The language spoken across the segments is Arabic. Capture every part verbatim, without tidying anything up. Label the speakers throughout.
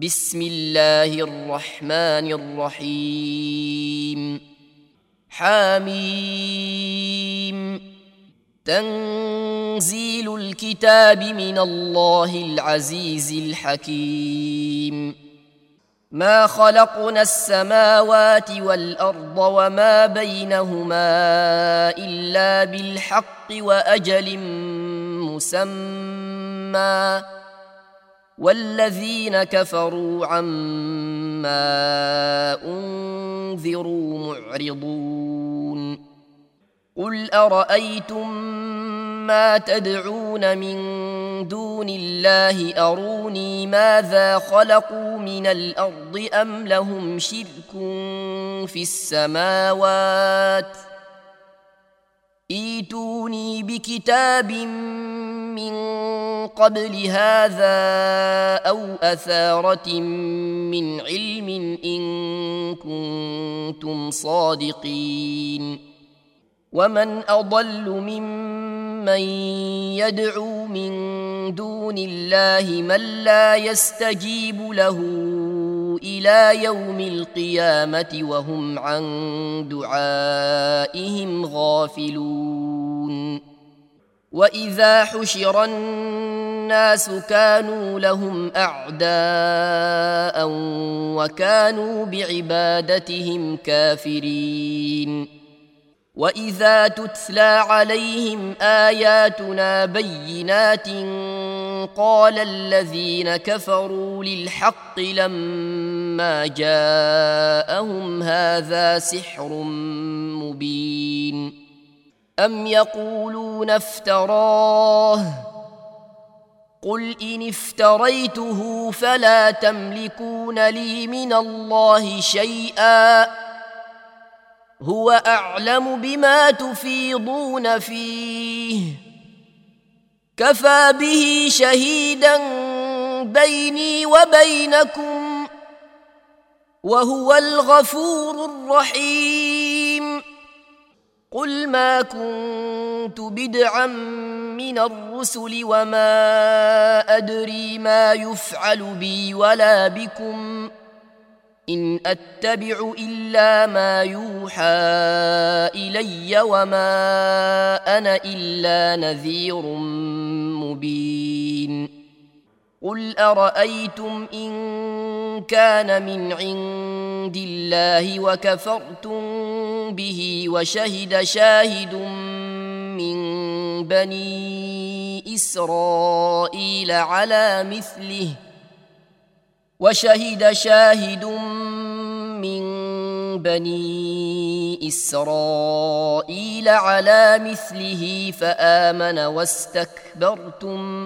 Speaker 1: بسم الله الرحمن الرحيم. حميم. تنزيل الكتاب من الله العزيز الحكيم. ما خلقنا السماوات والأرض وما بينهما إلا بالحق وأجل مسمى، والذين كفروا عما أنذروا معرضون. قل أرأيتم ما تدعون من دون الله أروني ماذا خلقوا من الأرض أم لهم شرك في السماوات، ائتوني بكتاب من قبل هذا أو أثارة من علم إن كنتم صادقين. ومن أضل ممن يدعو من دون الله من لا يستجيب له إلى يوم القيامة وهم عن دعائهم غافلون. وإذا حشر الناس كانوا لهم أعداء وكانوا بعبادتهم كافرين. وإذا تتلى عليهم آياتنا بينات قال الذين كفروا للحق لما جاءهم هذا سحر مبين. أم يقولون افتراه، قل إن افتريته فلا تملكون لي من الله شيئا، هو أعلم بما تفيضون فيه، كفى به شهيدا بيني وبينكم، وهو الغفور الرحيم. قل ما كنت بدعا من الرسل وما أدري ما يفعل بي ولا بكم، إن أتبع إلا ما يوحى إلي وما أنا إلا نذير مبين. قل أرأيتم إن كان من عند الله وكفرتم به وشهد شاهد من بني إسرائيل على مثله وشهد شاهد من بني إسرائيل على مثله فآمن واستكبرتم،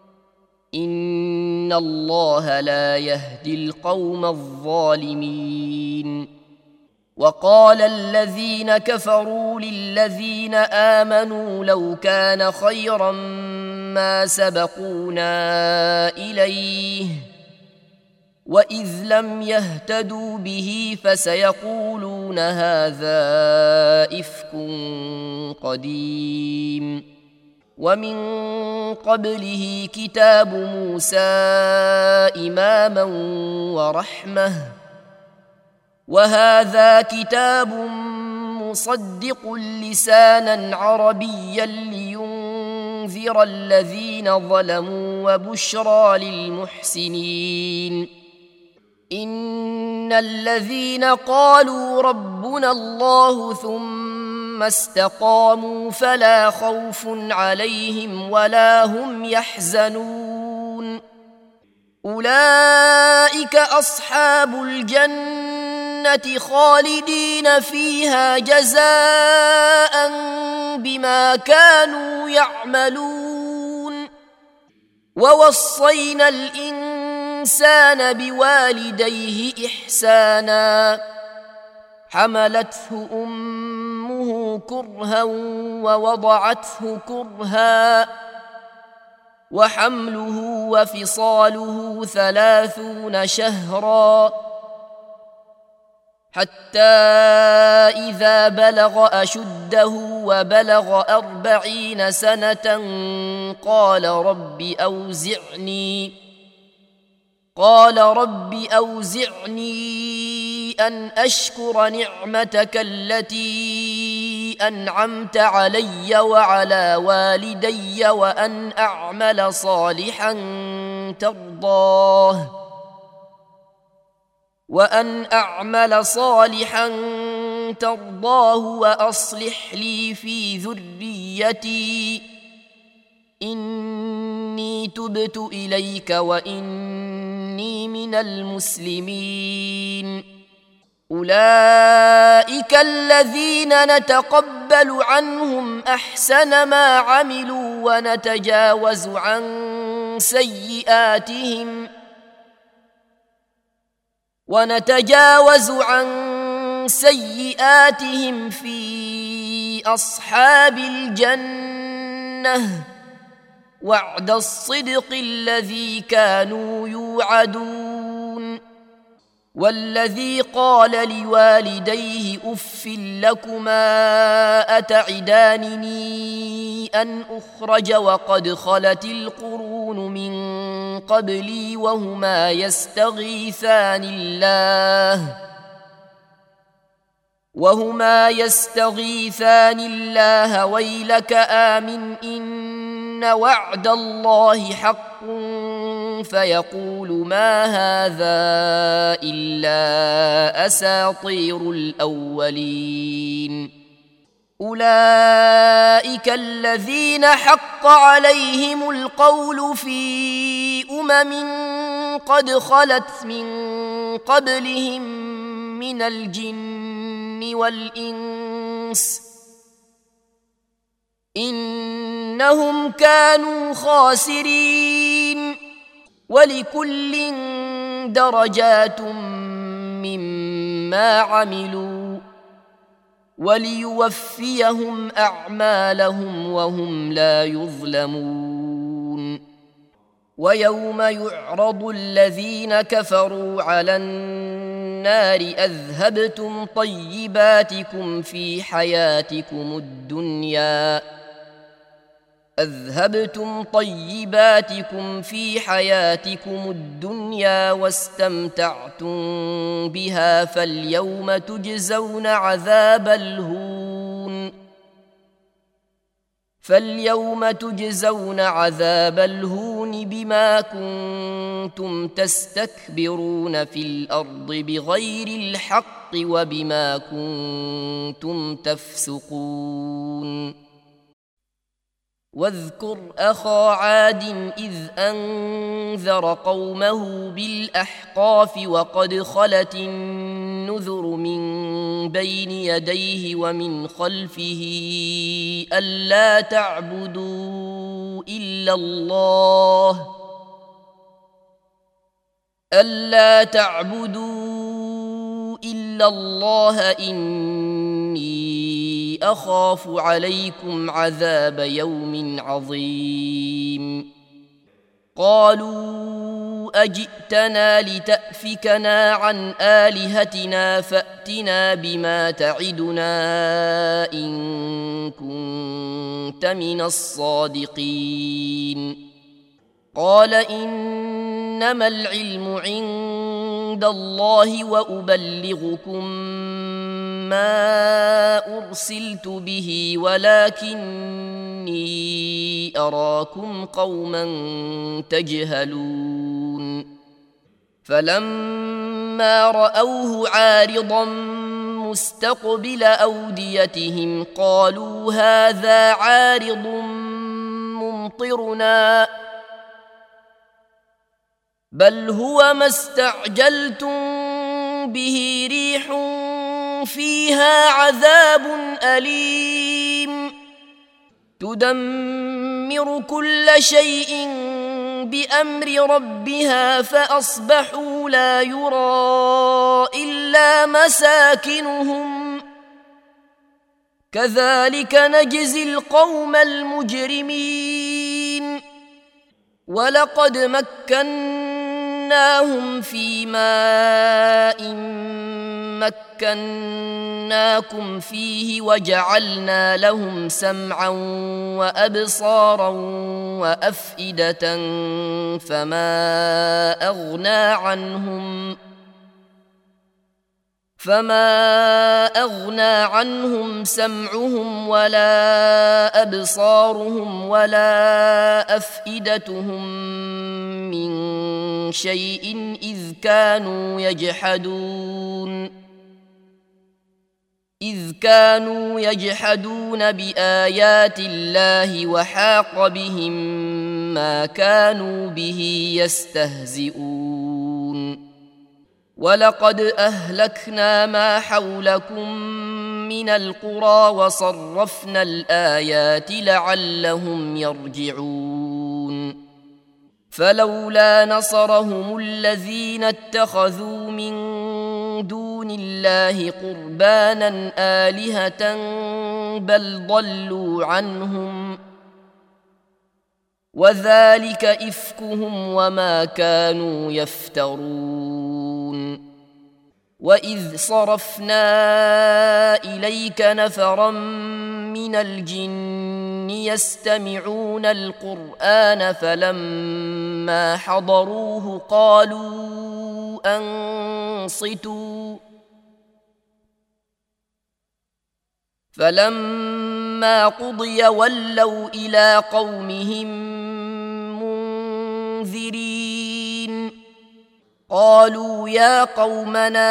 Speaker 1: إن الله لا يهدي القوم الظالمين. وقال الذين كفروا للذين آمنوا لو كان خيرا ما سبقونا إليه، وإذ لم يهتدوا به فسيقولون هذا إفك قديم. ومن قبله كتاب موسى إماما ورحمة، وهذا كتاب مصدق لسانا عربيا لينذر الذين ظلموا وبشرى للمحسنين. إن الذين قالوا ربنا الله ثم استقاموا فلا خوف عليهم ولا هم يحزنون، أولئك أصحاب الجنة خالدين فيها جزاء بما كانوا يعملون. ووصينا الإنسان بوالديه إحسانا، حملته أمه كرها ووضعته كرها، وحمله وفصاله ثلاثون شهرا، حتى إذا بلغ أشده وبلغ أربعين سنة قال رب أوزعني قال رب أوزعني أن أشكر نعمتك التي أنعمت علي وعلى والدي وأن أعمل صالحا ترضاه وأن أعمل صالحا ترضاه وأصلح لي في ذريتي إني تبت إليك وإني من المسلمين أولئك الذين نتقبل عنهم أحسن ما عملوا ونتجاوز عن سيئاتهم ونتجاوز عن سيئاتهم في أصحاب الجنة وعد الصدق الذي كانوا يوعدون والذي قال لوالديه أف لكما أتعدانني أن أخرج وقد خلت القرون من قبلي وهما يستغيثان الله وهما يستغيثان الله ويلك آمن إن وعد الله حق فيقول ما هذا إلا أساطير الأولين أولئك الذين حق عليهم القول في أمم قد خلت من قبلهم من الجن والإنس إنهم كانوا خاسرين ولكل درجات مما عملوا وليوفيهم أعمالهم وهم لا يظلمون ويوم يعرض الذين كفروا على النار أذهبتم طيباتكم في حياتكم الدنيا أذهبتم طيباتكم في حياتكم الدنيا واستمتعتم بها فاليوم تجزون عذاب الهون فاليوم تجزون عذاب الهون بما كنتم تستكبرون في الأرض بغير الحق وبما كنتم تفسقون واذكر أخا عاد إذ أنذر قومه بالأحقاف وقد خلت النذر من بين يديه ومن خلفه ألا تعبدوا إلا الله ألا تعبدوا إلا الله إني أخاف عليكم عذاب يوم عظيم قالوا أجئتنا لتأفكنا عن آلهتنا فأتنا بما تعدنا إن كنت من الصادقين قال إنما العلم عند الله وأبلغكم ما أرسلت به ولكني أراكم قوما تجهلون فلما رأوه عارضا مستقبل أوديتهم قالوا هذا عارض ممطرنا بل هو ما استعجلتم به ريح فيها عذاب أليم تدمر كل شيء بأمر ربها فأصبحوا لا يرى إلا مساكنهم كذلك نجزي القوم المجرمين ولقد مكناهم في ماء مكناكم فيه وجعلنا لهم سمعا وأبصارا وأفئدة فما أغنى عنهم فما أغنى عنهم سمعهم ولا أبصارهم ولا أفئدتهم من شيء إذ كانوا يجحدون إذ كانوا يجحدون بآيات الله وحاق بهم ما كانوا به يستهزئون ولقد أهلكنا ما حولكم من القرى وصرفنا الآيات لعلهم يرجعون فلولا نصرهم الذين اتخذوا من دون الله قربانا آلهة بل ضلوا عنهم وذلك إفكهم وما كانوا يفترون وإذ صرفنا إليك نفرا من الجن يستمعون القرآن فلما حضروه قالوا أنصتوا فلما قضي ولوا إلى قومهم منذرين قالوا يا قومنا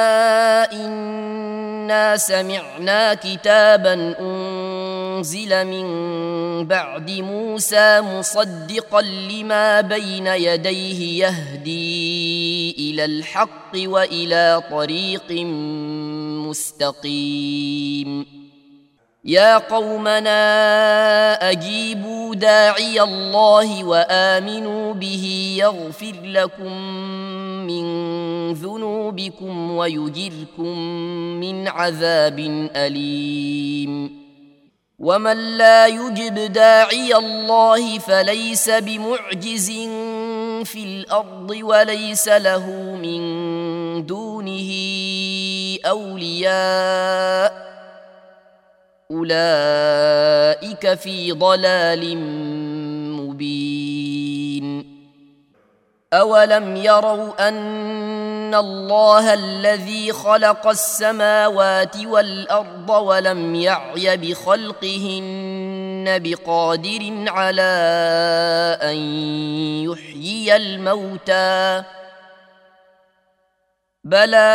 Speaker 1: إنا سمعنا كتابا أنزل من بعد موسى مصدقا لما بين يديه يهدي إلى الحق وإلى طريق مستقيم يا قومنا أجيبوا داعي الله وآمنوا به يغفر لكم من ذنوبكم ويجركم من عذاب أليم ومن لا يجب داعي الله فليس بمعجز في الأرض وليس له من دونه أولياء أولئك في ضلال مبين أولم يروا أن الله الذي خلق السماوات والأرض ولم يعي بخلقهن بقادر على أن يحيي الموتى بلى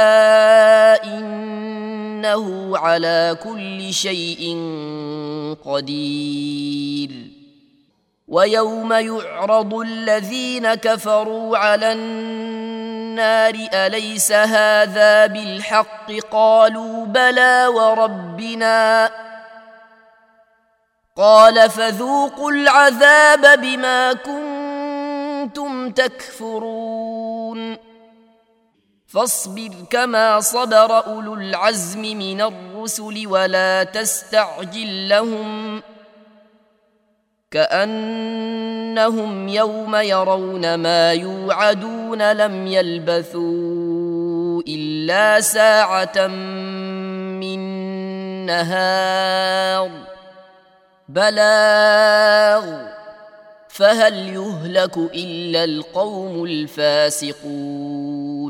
Speaker 1: إنه على كل شيء قدير ويوم يعرض الذين كفروا على النار أليس هذا بالحق قالوا بلى وربنا قال فذوقوا العذاب بما كنتم تكفرون فاصبر كما صبر أولو العزم من الرسل ولا تستعجل لهم كأنهم يوم يرون ما يوعدون لم يلبثوا إلا ساعة من نهار بلاغ فهل يهلك إلا القوم الفاسقون